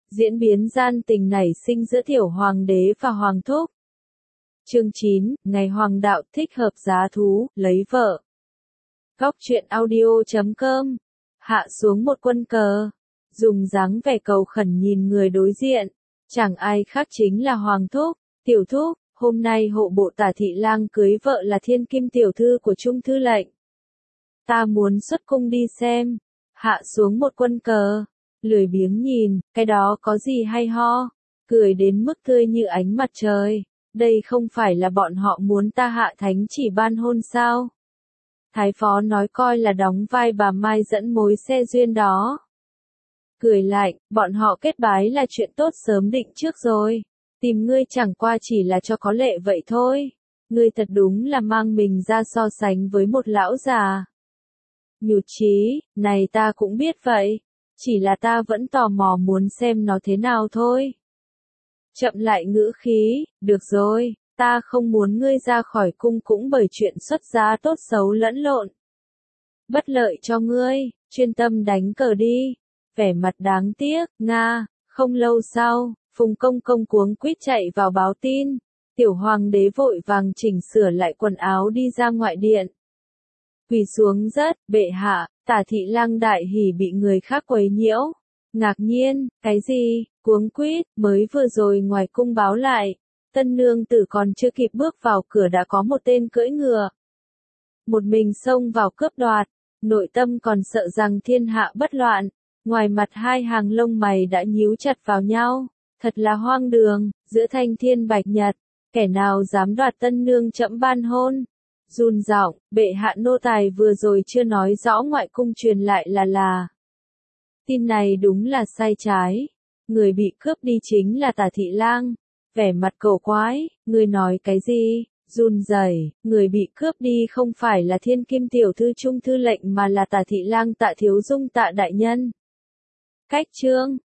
Diễn biến gian tình nảy sinh giữa tiểu hoàng đế và hoàng thúc. Chương 9, ngày hoàng đạo thích hợp giá thú, lấy vợ. Góc truyện audio.com. Hạ xuống một quân cờ. Dùng dáng vẻ cầu khẩn nhìn người đối diện. Chẳng ai khác chính là hoàng thúc, tiểu thúc. Hôm nay hộ bộ Tả Thị Lang cưới vợ là thiên kim tiểu thư của Trung thư lệnh. Ta muốn xuất cung đi xem. Hạ xuống một quân cờ. Lười biếng nhìn, cái đó có gì hay ho. Cười đến mức tươi như ánh mặt trời. Đây không phải là bọn họ muốn ta Hạ thánh chỉ ban hôn sao? Thái phó nói coi là đóng vai bà Mai dẫn mối xe duyên đó. Cười lạnh, bọn họ kết bái là chuyện tốt sớm định trước rồi. Tìm ngươi chẳng qua chỉ là cho có lệ vậy thôi. Ngươi thật đúng là mang mình ra so sánh với một lão già. Nhụt chí, này ta cũng biết vậy. Chỉ là ta vẫn tò mò muốn xem nó thế nào thôi. Chậm lại ngữ khí, được rồi, ta không muốn ngươi ra khỏi cung cũng bởi chuyện xuất giá tốt xấu lẫn lộn. Bất lợi cho ngươi, chuyên tâm đánh cờ đi. Vẻ mặt đáng tiếc, Nga, không lâu sau, Phùng Công Công cuống quýt chạy vào báo tin. Tiểu hoàng đế vội vàng chỉnh sửa lại quần áo đi ra ngoại điện. Quỳ xuống rất, bệ hạ, Tả Thị Lang đại hỉ bị người khác quấy nhiễu. Ngạc nhiên, cái gì, cuống quýt, mới vừa rồi ngoài cung báo lại. Tân nương tử còn chưa kịp bước vào cửa đã có một tên cưỡi ngựa. Một mình xông vào cướp đoạt, nội tâm còn sợ rằng thiên hạ bất loạn. Ngoài mặt hai hàng lông mày đã nhíu chặt vào nhau. Thật là hoang đường, giữa thanh thiên bạch nhật, kẻ nào dám đoạt tân nương trẫm ban hôn. Run giọng, bệ hạ nô tài vừa rồi chưa nói rõ ngoại cung truyền lại là. Tin này đúng là sai trái. Người bị cướp đi chính là Tả Thị Lang. Vẻ mặt cổ quái, người nói cái gì? Run rẩy, người bị cướp đi không phải là thiên kim tiểu thư Trung thư lệnh mà là Tả Thị Lang Tạ Thiếu Dung Tạ đại nhân. Cách chương